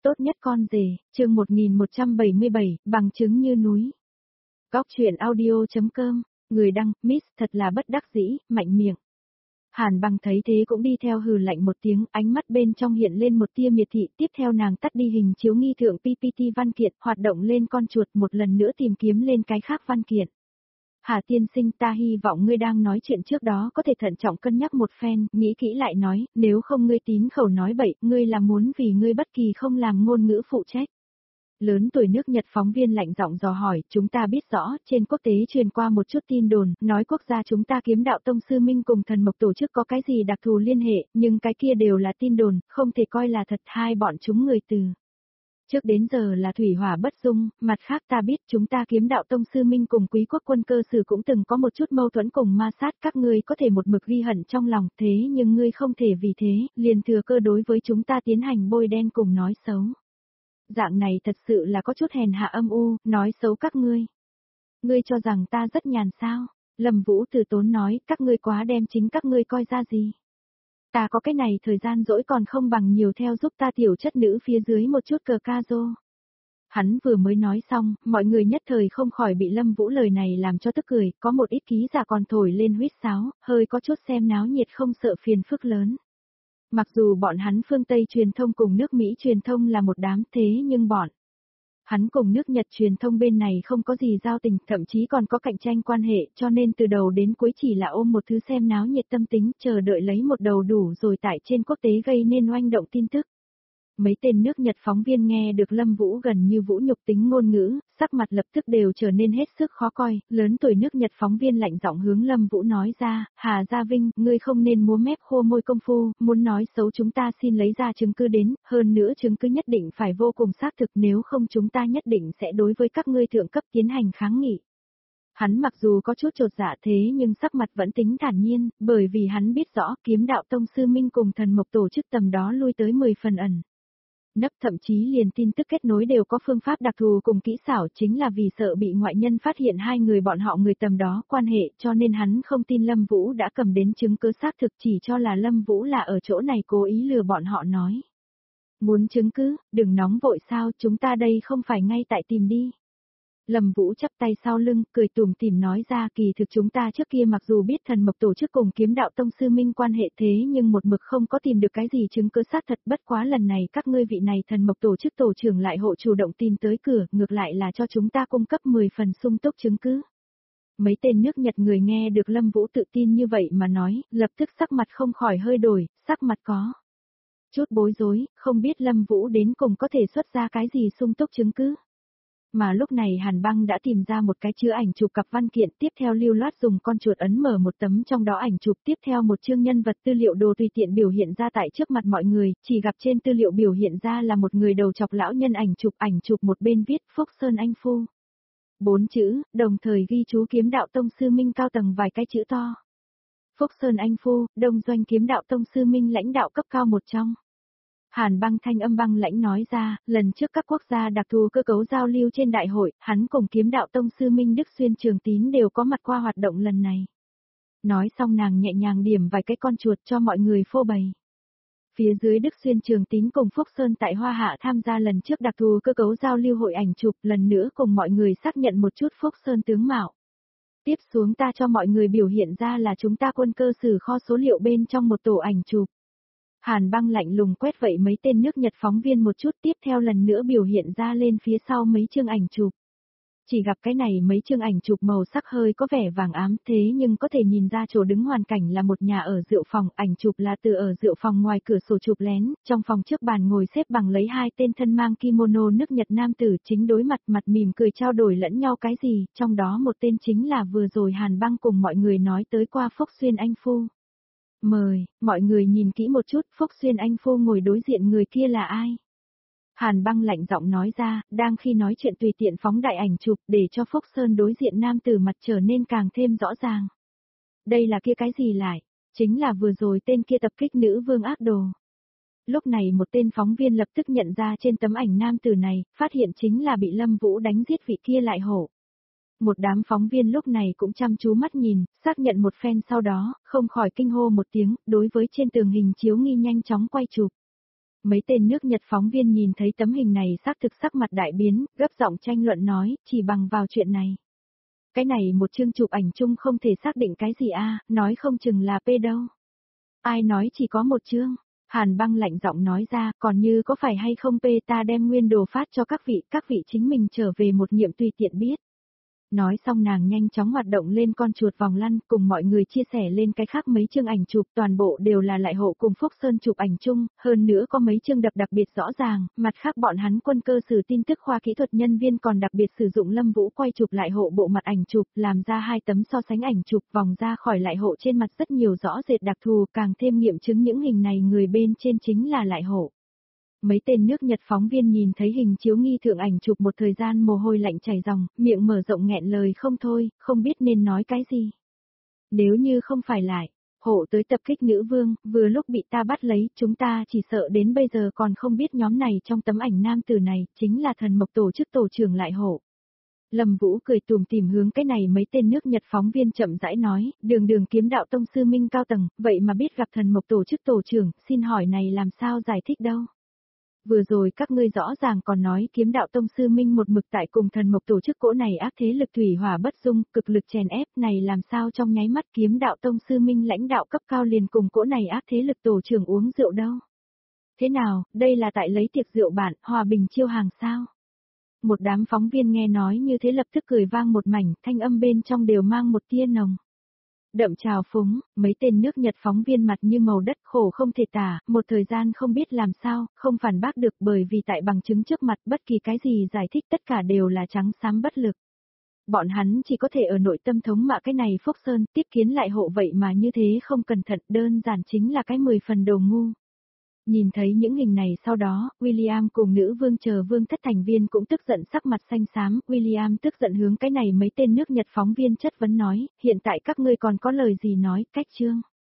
Tốt nhất con rể, chương 1177, bằng chứng như núi. Góc truyện audio.com, người đăng, Miss thật là bất đắc dĩ, mạnh miệng. Hàn Bằng thấy thế cũng đi theo hừ lạnh một tiếng, ánh mắt bên trong hiện lên một tia miệt thị, tiếp theo nàng tắt đi hình chiếu nghi thượng PPT văn kiện, hoạt động lên con chuột một lần nữa tìm kiếm lên cái khác văn kiện. Hà tiên sinh, ta hy vọng ngươi đang nói chuyện trước đó có thể thận trọng cân nhắc một phen, nghĩ kỹ lại nói, nếu không ngươi tín khẩu nói bậy, ngươi là muốn vì ngươi bất kỳ không làm ngôn ngữ phụ trách. Lớn tuổi nước Nhật phóng viên lạnh giọng dò hỏi, chúng ta biết rõ, trên quốc tế truyền qua một chút tin đồn, nói quốc gia chúng ta Kiếm Đạo Tông Sư Minh cùng Thần Mộc tổ chức có cái gì đặc thù liên hệ, nhưng cái kia đều là tin đồn, không thể coi là thật. Hai bọn chúng người từ trước đến giờ là thủy hỏa bất dung, mặt khác ta biết chúng ta Kiếm Đạo Tông Sư Minh cùng Quý Quốc Quân Cơ Sử cũng từng có một chút mâu thuẫn cùng ma sát, các ngươi có thể một mực ghi hận trong lòng, thế nhưng ngươi không thể vì thế, liền thừa cơ đối với chúng ta tiến hành bôi đen cùng nói xấu. Dạng này thật sự là có chút hèn hạ âm u, nói xấu các ngươi. Ngươi cho rằng ta rất nhàn sao? Lâm Vũ từ tốn nói, các ngươi quá đem chính các ngươi coi ra gì. Ta có cái này thời gian rỗi còn không bằng nhiều theo giúp ta tiểu chất nữ phía dưới một chút cờ ca rô. Hắn vừa mới nói xong, mọi người nhất thời không khỏi bị Lâm Vũ lời này làm cho tức cười, có một ít ký giả còn thổi lên huýt sáo, hơi có chút xem náo nhiệt không sợ phiền phức lớn. Mặc dù bọn hắn phương Tây truyền thông cùng nước Mỹ truyền thông là một đám thế nhưng bọn hắn cùng nước Nhật truyền thông bên này không có gì giao tình, thậm chí còn có cạnh tranh quan hệ, cho nên từ đầu đến cuối chỉ là ôm một thứ xem náo nhiệt tâm tính, chờ đợi lấy một đầu đủ rồi tại trên quốc tế gây nên oanh động tin tức. Mấy tên nước Nhật phóng viên nghe được Lâm Vũ gần như vũ nhục tính ngôn ngữ, sắc mặt lập tức đều trở nên hết sức khó coi, lớn tuổi nước Nhật phóng viên lạnh giọng hướng Lâm Vũ nói ra, Hà Gia Vinh, ngươi không nên múa mép khô môi công phu, muốn nói xấu chúng ta xin lấy ra chứng cứ đến, hơn nữa chứng cứ nhất định phải vô cùng xác thực, nếu không chúng ta nhất định sẽ đối với các ngươi thượng cấp tiến hành kháng nghị. Hắn mặc dù có chút chột dạ thế nhưng sắc mặt vẫn tính thản nhiên, bởi vì hắn biết rõ Kiếm Đạo Tông Sư Minh cùng Thần Mộc tổ chức tầm đó lui tới 10 phần ẩn nấp, thậm chí liền tin tức kết nối đều có phương pháp đặc thù cùng kỹ xảo, chính là vì sợ bị ngoại nhân phát hiện hai người bọn họ người tầm đó quan hệ, cho nên hắn không tin Lâm Vũ đã cầm đến chứng cứ xác thực, chỉ cho là Lâm Vũ là ở chỗ này cố ý lừa bọn họ nói. Muốn chứng cứ, đừng nóng vội sao, chúng ta đây không phải ngay tại tìm đi. Lâm Vũ chắp tay sau lưng, cười tủm tỉm nói ra, kỳ thực chúng ta trước kia mặc dù biết Thần Mộc tổ chức cùng Kiếm Đạo Tông Sư Minh quan hệ thế nhưng một mực không có tìm được cái gì chứng cứ xác thật, bất quá lần này các ngươi vị này Thần Mộc tổ chức tổ trưởng lại hộ chủ động tìm tới cửa, ngược lại là cho chúng ta cung cấp 10 phần sung túc chứng cứ. Mấy tên nước Nhật người nghe được Lâm Vũ tự tin như vậy mà nói, lập tức sắc mặt không khỏi hơi đổi, sắc mặt có chút bối rối, không biết Lâm Vũ đến cùng có thể xuất ra cái gì sung túc chứng cứ. Mà lúc này Hàn Băng đã tìm ra một cái chứa ảnh chụp cặp văn kiện, tiếp theo lưu loát dùng con chuột ấn mở một tấm trong đó ảnh chụp, tiếp theo một chương nhân vật tư liệu đồ tùy tiện biểu hiện ra tại trước mặt mọi người, chỉ gặp trên tư liệu biểu hiện ra là một người đầu chọc lão nhân ảnh chụp một bên viết Phúc Sơn Anh Phu. 4 chữ, đồng thời ghi chú Kiếm Đạo Tông Sư Minh cao tầng vài cái chữ to. Phúc Sơn Anh Phu, đông doanh Kiếm Đạo Tông Sư Minh lãnh đạo cấp cao một trong. Hàn Băng thanh âm băng lãnh nói ra, lần trước các quốc gia đặc thù cơ cấu giao lưu trên đại hội, hắn cùng Kiếm Đạo Tông Sư Minh Đức Xuyên Trường Tín đều có mặt qua hoạt động lần này. Nói xong nàng nhẹ nhàng điểm vài cái con chuột cho mọi người phô bày. Phía dưới Đức Xuyên Trường Tín cùng Phúc Sơn tại Hoa Hạ tham gia lần trước đặc thù cơ cấu giao lưu hội ảnh chụp, lần nữa cùng mọi người xác nhận một chút Phúc Sơn tướng mạo. Tiếp xuống ta cho mọi người biểu hiện ra là chúng ta Quân Cơ Sử kho số liệu bên trong một tổ ảnh chụp. Hàn Băng lạnh lùng quét vậy mấy tên nước Nhật phóng viên một chút, tiếp theo lần nữa biểu hiện ra lên phía sau mấy chương ảnh chụp. Chỉ gặp cái này mấy chương ảnh chụp màu sắc hơi có vẻ vàng ám thế nhưng có thể nhìn ra chỗ đứng hoàn cảnh là một nhà ở rượu phòng, ảnh chụp là từ ở rượu phòng ngoài cửa sổ chụp lén, trong phòng trước bàn ngồi xếp bằng lấy hai tên thân mang kimono nước Nhật nam tử chính đối mặt mỉm cười trao đổi lẫn nhau cái gì, trong đó một tên chính là vừa rồi Hàn Băng cùng mọi người nói tới qua Phúc Xuyên Anh Phu. Mời, mọi người nhìn kỹ một chút, Phúc Xuyên Anh Phu ngồi đối diện người kia là ai? Hàn Băng lạnh giọng nói ra, đang khi nói chuyện tùy tiện phóng đại ảnh chụp để cho Phúc Sơn đối diện nam tử mặt trở nên càng thêm rõ ràng. Đây là kia cái gì lại? Chính là vừa rồi tên kia tập kích nữ vương ác đồ. Lúc này một tên phóng viên lập tức nhận ra trên tấm ảnh nam tử này, phát hiện chính là bị Lâm Vũ đánh giết vị kia lại hổ. Một đám phóng viên lúc này cũng chăm chú mắt nhìn, xác nhận một phen sau đó, không khỏi kinh hô một tiếng, đối với trên tường hình chiếu nghi nhanh chóng quay chụp. Mấy tên nước Nhật phóng viên nhìn thấy tấm hình này xác thực sắc mặt đại biến, gấp giọng tranh luận nói, chỉ bằng vào chuyện này. Cái này một chương chụp ảnh chung không thể xác định cái gì nói không chừng là P đâu. Ai nói chỉ có một chương? Hàn Băng lạnh giọng nói ra, còn như có phải hay không P ta đem nguyên đồ phát cho các vị chính mình trở về một nghiệm tùy tiện biết. Nói xong nàng nhanh chóng hoạt động lên con chuột vòng lăn cùng mọi người chia sẻ lên cái khác mấy chương ảnh chụp toàn bộ đều là lại hộ cùng Phúc Sơn chụp ảnh chung, hơn nữa có mấy chương đặc biệt rõ ràng, mặt khác bọn hắn quân cơ sử tin tức khoa kỹ thuật nhân viên còn đặc biệt sử dụng Lâm Vũ quay chụp lại hộ bộ mặt ảnh chụp làm ra 2 tấm so sánh ảnh chụp vòng ra khỏi lại hộ trên mặt rất nhiều rõ rệt đặc thù càng thêm nghiệm chứng những hình này người bên trên chính là lại hộ. Mấy tên nước Nhật phóng viên nhìn thấy hình chiếu nghi thượng ảnh chụp một thời gian mồ hôi lạnh chảy ròng, miệng mở rộng nghẹn lời không thôi, không biết nên nói cái gì. Nếu như không phải lại, hộ tới tập kích nữ vương, vừa lúc bị ta bắt lấy, chúng ta chỉ sợ đến bây giờ còn không biết nhóm này trong tấm ảnh nam tử này, chính là thần mộc tổ chức tổ trưởng lại hộ. Lâm Vũ cười tủm tỉm hướng cái này mấy tên nước Nhật phóng viên chậm rãi nói, đường kiếm đạo tông sư minh cao tầng, vậy mà biết gặp thần mộc tổ chức tổ trưởng, xin hỏi này làm sao giải thích đâu. Vừa rồi các ngươi rõ ràng còn nói kiếm đạo tông sư minh một mực tại cùng thần mộc tổ chức cỗ này ác thế lực thủy hỏa bất dung, cực lực chèn ép này làm sao trong nháy mắt kiếm đạo tông sư minh lãnh đạo cấp cao liền cùng cỗ này ác thế lực tổ trưởng uống rượu đâu. Thế nào, đây là tại lấy tiệc rượu bạn, hòa bình chiêu hàng sao? Một đám phóng viên nghe nói như thế lập tức cười vang một mảnh, thanh âm bên trong đều mang một tia nồng đậm trào phúng, mấy tên nước Nhật phóng viên mặt như màu đất khổ không thể tả, một thời gian không biết làm sao, không phản bác được bởi vì tại bằng chứng trước mặt bất kỳ cái gì giải thích tất cả đều là trắng xám bất lực. Bọn hắn chỉ có thể ở nội tâm thống mạ cái này Phúc Sơn tiếp kiến lại hộ vậy mà như thế không cẩn thận đơn giản chính là cái 10 phần đồ ngu. Nhìn thấy những hình này sau đó, William cùng nữ vương chờ vương thất thành viên cũng tức giận sắc mặt xanh xám, William tức giận hướng cái này mấy tên nước Nhật phóng viên chất vấn nói, hiện tại các ngươi còn có lời gì nói, cách chương.